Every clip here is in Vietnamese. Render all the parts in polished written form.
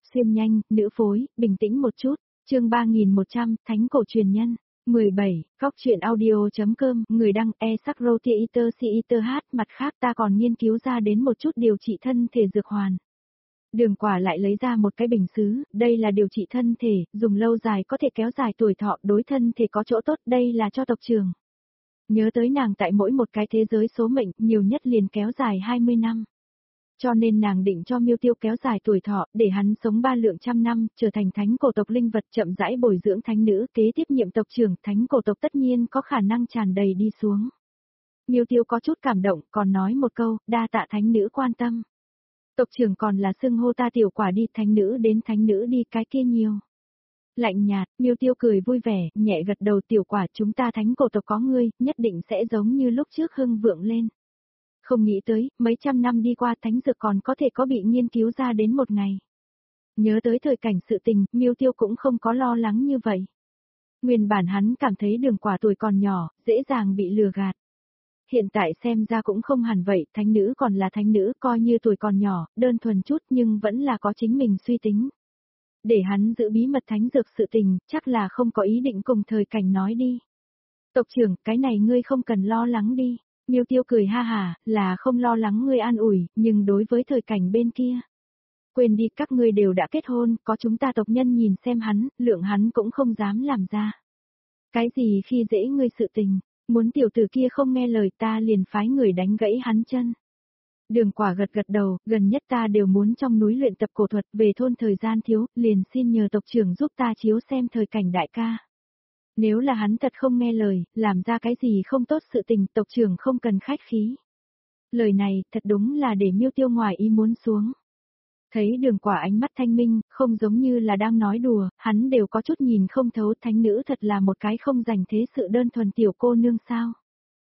Xuyên nhanh, nữ phối, bình tĩnh một chút. Chương 3100, Thánh cổ truyền nhân. 17, Góc truyện audio.com, người đăng e-Sakrotheater Theater hát, mặt khác ta còn nghiên cứu ra đến một chút điều trị thân thể dược hoàn. Đường Quả lại lấy ra một cái bình sứ, đây là điều trị thân thể, dùng lâu dài có thể kéo dài tuổi thọ, đối thân thể có chỗ tốt, đây là cho tộc trưởng. Nhớ tới nàng tại mỗi một cái thế giới số mệnh, nhiều nhất liền kéo dài 20 năm. Cho nên nàng định cho Miêu Tiêu kéo dài tuổi thọ, để hắn sống 300 năm, trở thành thánh cổ tộc linh vật, chậm rãi bồi dưỡng thánh nữ, kế tiếp nhiệm tộc trưởng, thánh cổ tộc tất nhiên có khả năng tràn đầy đi xuống. Miêu Tiêu có chút cảm động, còn nói một câu, đa tạ thánh nữ quan tâm. Tộc trưởng còn là xưng hô ta Tiểu Quả đi, thánh nữ đến thánh nữ đi, cái kia nhiều. Lạnh nhạt, Miêu Tiêu cười vui vẻ, nhẹ gật đầu, Tiểu Quả, chúng ta thánh cổ tộc có ngươi, nhất định sẽ giống như lúc trước hưng vượng lên. Không nghĩ tới, mấy trăm năm đi qua thánh dược còn có thể có bị nghiên cứu ra đến một ngày. Nhớ tới thời cảnh sự tình, Miêu Tiêu cũng không có lo lắng như vậy. Nguyên bản hắn cảm thấy Đường Quả tuổi còn nhỏ, dễ dàng bị lừa gạt. Hiện tại xem ra cũng không hẳn vậy, thánh nữ còn là thánh nữ, coi như tuổi còn nhỏ, đơn thuần chút nhưng vẫn là có chính mình suy tính. Để hắn giữ bí mật thánh dược sự tình, chắc là không có ý định cùng thời cảnh nói đi. Tộc trưởng, cái này ngươi không cần lo lắng đi. Miêu Tiêu cười ha hả, là không lo lắng ngươi an ủi, nhưng đối với thời cảnh bên kia. Quên đi, các ngươi đều đã kết hôn, có chúng ta tộc nhân nhìn xem hắn, lượng hắn cũng không dám làm ra. Cái gì khi dễ ngươi sự tình, muốn tiểu tử kia không nghe lời ta liền phái người đánh gãy hắn chân. Đường Quả gật gật đầu, gần nhất ta đều muốn trong núi luyện tập cổ thuật, về thôn thời gian thiếu, liền xin nhờ tộc trưởng giúp ta chiếu xem thời cảnh đại ca. Nếu là hắn thật không nghe lời, làm ra cái gì không tốt sự tình, tộc trưởng không cần khách khí. Lời này, thật đúng là để Miêu Tiêu ngoài ý muốn xuống. Thấy Đường Quả ánh mắt thanh minh, không giống như là đang nói đùa, hắn đều có chút nhìn không thấu, thánh nữ thật là một cái không dành thế sự đơn thuần tiểu cô nương sao.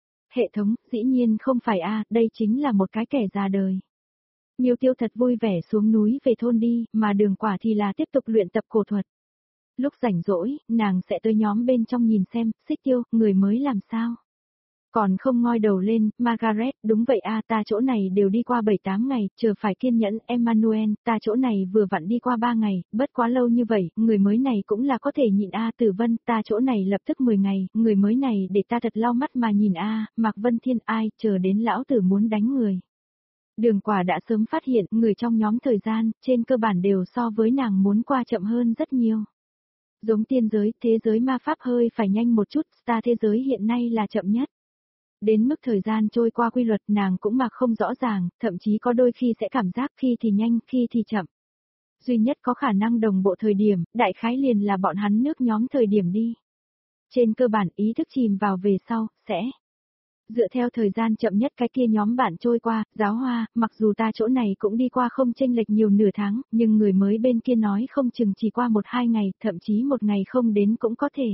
Hệ thống, dĩ nhiên không phải a, đây chính là một cái kẻ già đời. Miêu Tiêu thật vui vẻ xuống núi về thôn đi, mà Đường Quả thì là tiếp tục luyện tập cổ thuật. Lúc rảnh rỗi, nàng sẽ tới nhóm bên trong nhìn xem, Xích Tiêu, người mới làm sao. Còn không ngoi đầu lên, Margaret, đúng vậy a, ta chỗ này đều đi qua 7-8 ngày, chờ phải kiên nhẫn, Emmanuel, ta chỗ này vừa vặn đi qua 3 ngày, bất quá lâu như vậy, người mới này cũng là có thể nhịn a, Tử Vân, ta chỗ này lập tức 10 ngày, người mới này để ta thật lau mắt mà nhìn a, Mạc Vân Thiên, ai, chờ đến lão tử muốn đánh người. Đường Quả đã sớm phát hiện, người trong nhóm thời gian, trên cơ bản đều so với nàng muốn qua chậm hơn rất nhiều. Giống tiên giới, thế giới ma pháp hơi phải nhanh một chút, Star thế giới hiện nay là chậm nhất. Đến mức thời gian trôi qua quy luật nàng cũng mặc không rõ ràng, thậm chí có đôi khi sẽ cảm giác khi thì nhanh, khi thì chậm. Duy nhất có khả năng đồng bộ thời điểm, đại khái liền là bọn hắn nước nhóm thời điểm đi. Trên cơ bản ý thức chìm vào về sau, sẽ dựa theo thời gian chậm nhất cái kia nhóm bạn trôi qua, Giáo Hoa, mặc dù ta chỗ này cũng đi qua không chênh lệch nhiều nửa tháng, nhưng người mới bên kia nói không chừng chỉ qua 1-2 ngày, thậm chí 1 ngày không đến cũng có thể.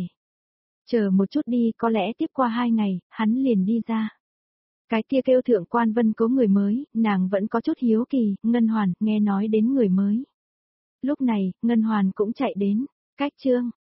Chờ một chút đi, có lẽ tiếp qua 2 ngày, hắn liền đi ra. Cái kia kêu Thượng Quan Vân Cố người mới, nàng vẫn có chút hiếu kỳ, Ngân Hoàn, nghe nói đến người mới. Lúc này, Ngân Hoàn cũng chạy đến, cách chương.